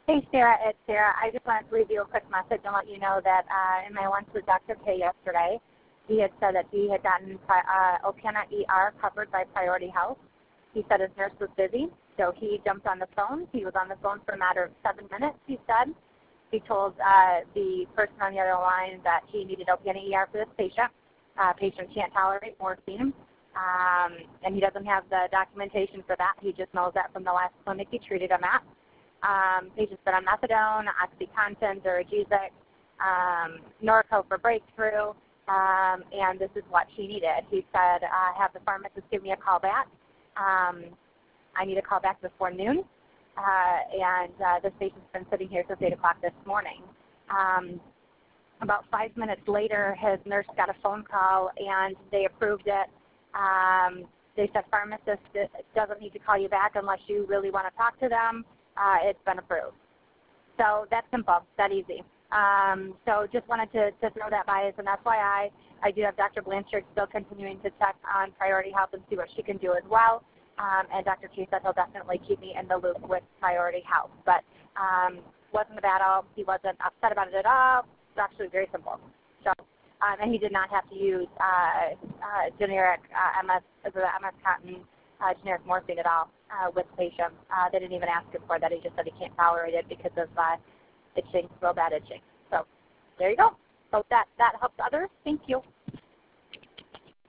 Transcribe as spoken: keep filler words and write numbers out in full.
Hey, Sarah, it's Sarah. I just wanted to leave you a quick message and let you know that uh, in my lunch with Doctor K yesterday, he had said that he had gotten uh, Opiana E R covered by Priority Health. He said his nurse was busy, so he jumped on the phone. He was on the phone for a matter of seven minutes, he said. He told uh, the person on the other line that he needed Opiana E R for this patient. Uh, patient can't tolerate morphine, um, and he doesn't have the documentation for that. He just knows that from the last clinic he treated him at. Um, patient's been on methadone, OxyContin, Duragesic, um, Norco for breakthrough, um, and this is what he needed. He said, uh, have the pharmacist give me a call back. Um, I need a call back before noon, uh, and uh, this patient's been sitting here since eight o'clock this morning. Um, about five minutes later, his nurse got a phone call, and they approved it. Um, they said, pharmacist doesn't need to call you back unless you really want to talk to them. Uh, it's been approved. So that's simple, that easy. Um, so just wanted to, to throw that by as an F Y I. I do have Doctor Blanchard still continuing to check on Priority Health and see what she can do as well. Um, and Doctor K said he'll definitely keep me in the loop with Priority Health. But um, wasn't a battle. He wasn't upset about it at all. It's actually very simple. So, um, and he did not have to use uh, uh, generic uh, M S, the M S cotton uh, generic morphine at all. Uh, with patients. Uh, they didn't even ask him for that. He just said he can't tolerate it because of uh, itching, real bad itching. So there you go. Hope that, that helps others. Thank you.